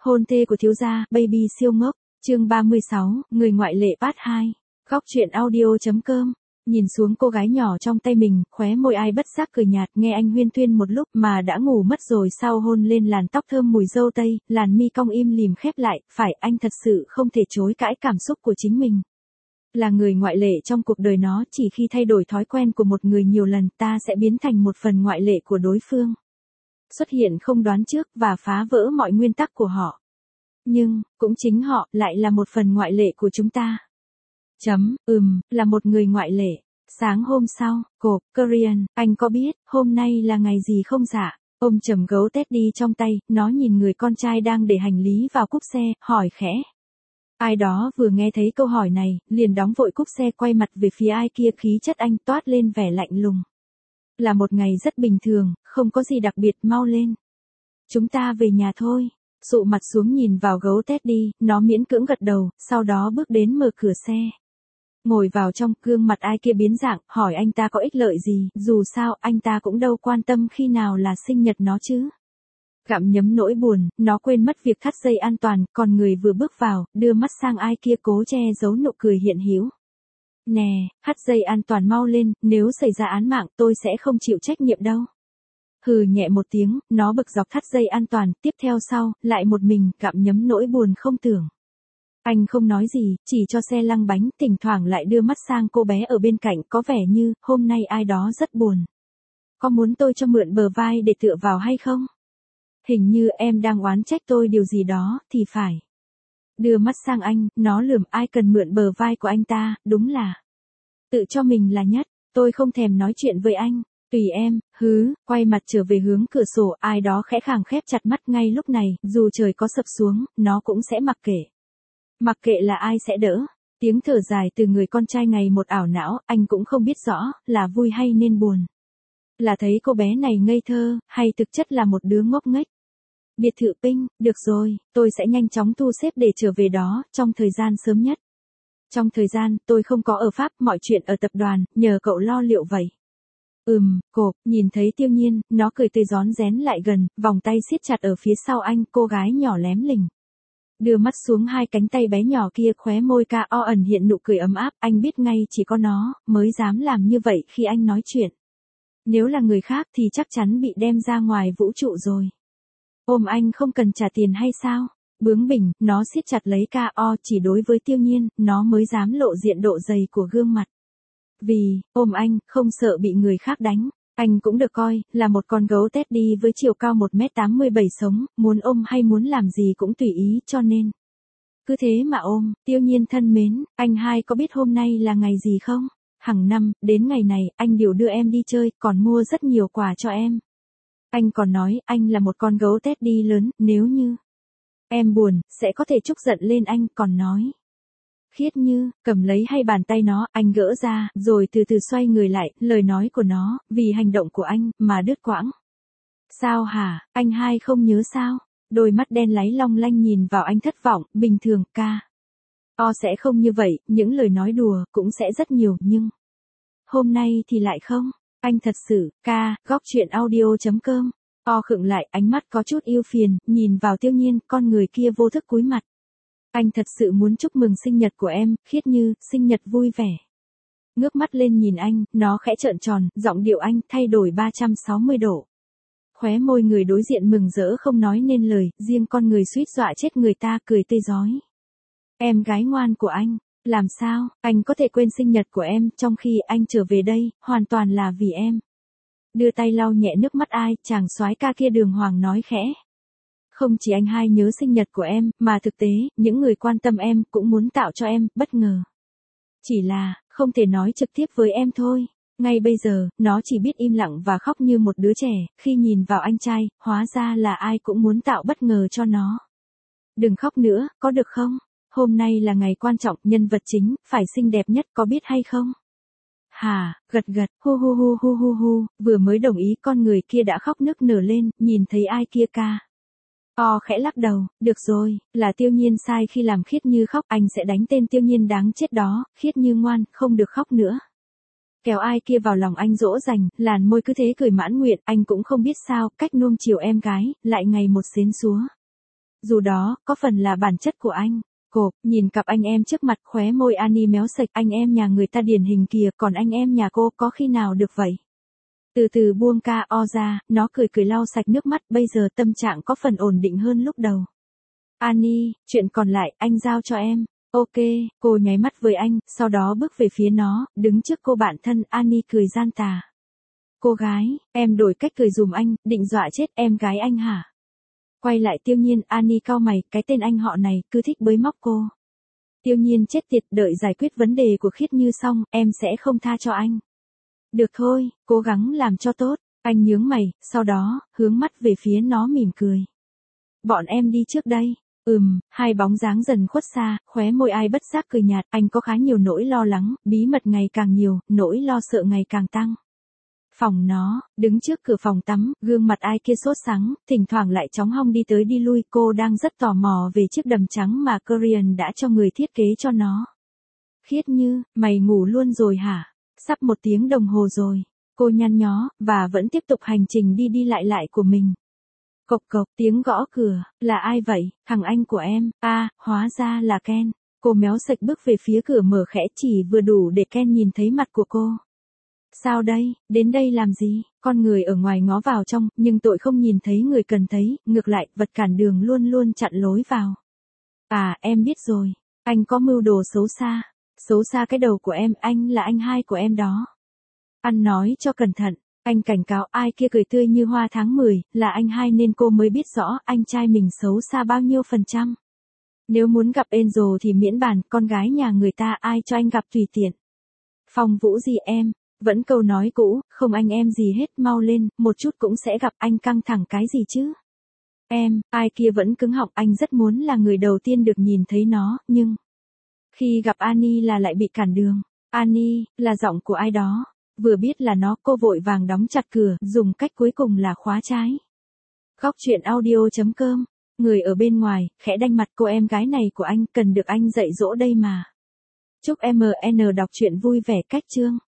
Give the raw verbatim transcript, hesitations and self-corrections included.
Hôn thê của thiếu gia, baby siêu ngốc, chương ba mươi sáu, người ngoại lệ part hai. Góc truyện audio.com. Nhìn xuống cô gái nhỏ trong tay mình, khóe môi ai bất giác cười nhạt, nghe anh huyên thuyên một lúc mà đã ngủ mất rồi, sau hôn lên làn tóc thơm mùi dâu tây, làn mi cong im lìm khép lại, phải, anh thật sự không thể chối cãi cảm xúc của chính mình. Là người ngoại lệ trong cuộc đời nó, chỉ khi thay đổi thói quen của một người nhiều lần, ta sẽ biến thành một phần ngoại lệ của đối phương. Xuất hiện không đoán trước và phá vỡ mọi nguyên tắc của họ. Nhưng, cũng chính họ lại là một phần ngoại lệ của chúng ta. Chấm, ừm, là một người ngoại lệ. Sáng hôm sau, cộp, Korean, anh có biết, hôm nay là ngày gì không dạ? Ôm chầm gấu Teddy trong tay, nó nhìn người con trai đang để hành lý vào cúp xe, hỏi khẽ. Ai đó vừa nghe thấy câu hỏi này, liền đóng vội cúp xe quay mặt về phía ai kia, khí chất anh toát lên vẻ lạnh lùng. Là một ngày rất bình thường, không có gì đặc biệt, mau lên. Chúng ta về nhà thôi. Dụ mặt xuống nhìn vào gấu Teddy, nó miễn cưỡng gật đầu, sau đó bước đến mở cửa xe. Ngồi vào trong, gương mặt ai kia biến dạng, hỏi anh ta có ích lợi gì, dù sao, anh ta cũng đâu quan tâm khi nào là sinh nhật nó chứ. Gặm nhấm nỗi buồn, nó quên mất việc thắt dây an toàn, còn người vừa bước vào, đưa mắt sang ai kia cố che giấu nụ cười hiện hữu. Nè, thắt dây an toàn mau lên, nếu xảy ra án mạng tôi sẽ không chịu trách nhiệm đâu. Hừ nhẹ một tiếng, nó bực dọc thắt dây an toàn, tiếp theo sau, lại một mình, gặm nhấm nỗi buồn không tưởng. Anh không nói gì, chỉ cho xe lăng bánh, thỉnh thoảng lại đưa mắt sang cô bé ở bên cạnh, có vẻ như, hôm nay ai đó rất buồn. Có muốn tôi cho mượn bờ vai để tựa vào hay không? Hình như em đang oán trách tôi điều gì đó, thì phải. Đưa mắt sang anh, nó lườm, ai cần mượn bờ vai của anh ta, đúng là. Tự cho mình là nhất, tôi không thèm nói chuyện với anh. Tùy em, hứ, quay mặt trở về hướng cửa sổ, ai đó khẽ khàng khép chặt mắt ngay lúc này, dù trời có sập xuống, nó cũng sẽ mặc kệ. Mặc kệ là ai sẽ đỡ. Tiếng thở dài từ người con trai ngày một ảo não, anh cũng không biết rõ, là vui hay nên buồn. Là thấy cô bé này ngây thơ, hay thực chất là một đứa ngốc nghếch. Biệt thự Pink, được rồi, tôi sẽ nhanh chóng thu xếp để trở về đó, trong thời gian sớm nhất. Trong thời gian, tôi không có ở Pháp, mọi chuyện ở tập đoàn, nhờ cậu lo liệu vậy. Ừm, cộp, nhìn thấy Tiêu Nhiên, nó cười tươi rón rén lại gần, vòng tay siết chặt ở phía sau anh, cô gái nhỏ lém lỉnh. Đưa mắt xuống hai cánh tay bé nhỏ kia, khóe môi ca o ẩn hiện nụ cười ấm áp, anh biết ngay chỉ có nó, mới dám làm như vậy khi anh nói chuyện. Nếu là người khác thì chắc chắn bị đem ra ngoài vũ trụ rồi. Ôm anh không cần trả tiền hay sao? Bướng bỉnh, nó siết chặt lấy ca o, chỉ đối với Tiêu Nhiên, nó mới dám lộ diện độ dày của gương mặt. Vì, ôm anh, không sợ bị người khác đánh. Anh cũng được coi, là một con gấu Teddy với chiều cao một mét tám mươi bảy sống, muốn ôm hay muốn làm gì cũng tùy ý, cho nên. Cứ thế mà ôm, Tiêu Nhiên thân mến, anh hai có biết hôm nay là ngày gì không? Hàng năm, đến ngày này, anh đều đưa em đi chơi, còn mua rất nhiều quà cho em. Anh còn nói, anh là một con gấu Teddy lớn, nếu như em buồn, sẽ có thể trút giận lên anh, còn nói. Khiết Như, cầm lấy hai bàn tay nó, anh gỡ ra, rồi từ từ xoay người lại, lời nói của nó, vì hành động của anh, mà đứt quãng. Sao hả, anh hai không nhớ sao? Đôi mắt đen láy long lanh nhìn vào anh thất vọng, bình thường, ca. O sẽ không như vậy, những lời nói đùa, cũng sẽ rất nhiều, nhưng. Hôm nay thì lại không, anh thật sự, ca, góc truyện audio.com. O khựng lại, ánh mắt có chút yêu phiền, nhìn vào Tiêu Nhiên, con người kia vô thức cúi mặt. Anh thật sự muốn chúc mừng sinh nhật của em, Khiết Như, sinh nhật vui vẻ. Ngước mắt lên nhìn anh, nó khẽ trợn tròn, giọng điệu anh thay đổi ba trăm sáu mươi độ. Khóe môi người đối diện mừng rỡ không nói nên lời, riêng con người suýt dọa chết người ta, cười tươi rói. Em gái ngoan của anh, làm sao, anh có thể quên sinh nhật của em, trong khi anh trở về đây, hoàn toàn là vì em. Đưa tay lau nhẹ nước mắt ai, chàng soái ca kia đường hoàng nói khẽ. Không chỉ anh hai nhớ sinh nhật của em, mà thực tế, những người quan tâm em cũng muốn tạo cho em bất ngờ. Chỉ là, không thể nói trực tiếp với em thôi. Ngay bây giờ, nó chỉ biết im lặng và khóc như một đứa trẻ, khi nhìn vào anh trai, hóa ra là ai cũng muốn tạo bất ngờ cho nó. Đừng khóc nữa, có được không? Hôm nay là ngày quan trọng, nhân vật chính, phải xinh đẹp nhất, có biết hay không? Hà, gật gật, hu hu hu hu hu hu, vừa mới đồng ý con người kia đã khóc nức nở lên, nhìn thấy ai kia ca. O khẽ lắc đầu, được rồi, là Tiêu Nhiên sai khi làm Khiết Như khóc, anh sẽ đánh tên Tiêu Nhiên đáng chết đó, Khiết Như ngoan, không được khóc nữa. Kéo ai kia vào lòng anh dỗ dành, làn môi cứ thế cười mãn nguyện, anh cũng không biết sao, cách nuông chiều em gái, lại ngày một xến xúa. Dù đó, có phần là bản chất của anh. Cộp, nhìn cặp anh em trước mặt, khóe môi Annie méo sạch, anh em nhà người ta điển hình kìa, còn anh em nhà cô có khi nào được vậy? Từ từ buông ca o ra, nó cười cười lau sạch nước mắt, bây giờ tâm trạng có phần ổn định hơn lúc đầu. Annie, chuyện còn lại, anh giao cho em. Ok, cô nháy mắt với anh, sau đó bước về phía nó, đứng trước cô bạn thân, Annie cười gian tà. Cô gái, em đổi cách cười dùm anh, định dọa chết em gái anh hả? Quay lại Tiêu Nhiên, Annie cau mày, cái tên anh họ này, cứ thích bới móc cô. Tiêu Nhiên chết tiệt, đợi giải quyết vấn đề của Khiết Như xong, em sẽ không tha cho anh. Được thôi, cố gắng làm cho tốt, anh nhướng mày, sau đó, hướng mắt về phía nó mỉm cười. Bọn em đi trước đây. Ừm, hai bóng dáng dần khuất xa, khóe môi ai bất giác cười nhạt, anh có khá nhiều nỗi lo lắng, bí mật ngày càng nhiều, nỗi lo sợ ngày càng tăng. Phòng nó, đứng trước cửa phòng tắm, gương mặt ai kia sốt sắng, thỉnh thoảng lại chóng hong đi tới đi lui, cô đang rất tò mò về chiếc đầm trắng mà Korean đã cho người thiết kế cho nó. Khiết Như, mày ngủ luôn rồi hả? Sắp một tiếng đồng hồ rồi. Cô nhăn nhó, và vẫn tiếp tục hành trình đi đi lại lại của mình. Cộc cộc, tiếng gõ cửa, là ai vậy? Thằng anh của em, a à, hóa ra là Ken. Cô méo sạch bước về phía cửa mở khẽ chỉ vừa đủ để Ken nhìn thấy mặt của cô. Sao đây, đến đây làm gì? Con người ở ngoài ngó vào trong, nhưng tội không nhìn thấy người cần thấy, ngược lại, vật cản đường luôn luôn chặn lối vào. À, em biết rồi, anh có mưu đồ xấu xa. Xấu xa cái đầu của em, anh là anh hai của em đó. Ăn nói cho cẩn thận, anh cảnh cáo ai kia cười tươi như hoa tháng mười, là anh hai nên cô mới biết rõ anh trai mình xấu xa bao nhiêu phần trăm. Nếu muốn gặp Angel thì miễn bàn, con gái nhà người ta ai cho anh gặp tùy tiện. Phong Vũ gì em, vẫn câu nói cũ, không anh em gì hết, mau lên, một chút cũng sẽ gặp, anh căng thẳng cái gì chứ. Em, ai kia vẫn cứng họng, anh rất muốn là người đầu tiên được nhìn thấy nó, nhưng... Khi gặp Annie là lại bị cản đường. Annie, là giọng của ai đó. Vừa biết là nó, cô vội vàng đóng chặt cửa, dùng cách cuối cùng là khóa trái. Góc truyện audio chấm com. Người ở bên ngoài, khẽ đanh mặt, cô em gái này của anh, cần được anh dạy dỗ đây mà. Chúc em en đọc truyện vui vẻ cách chương.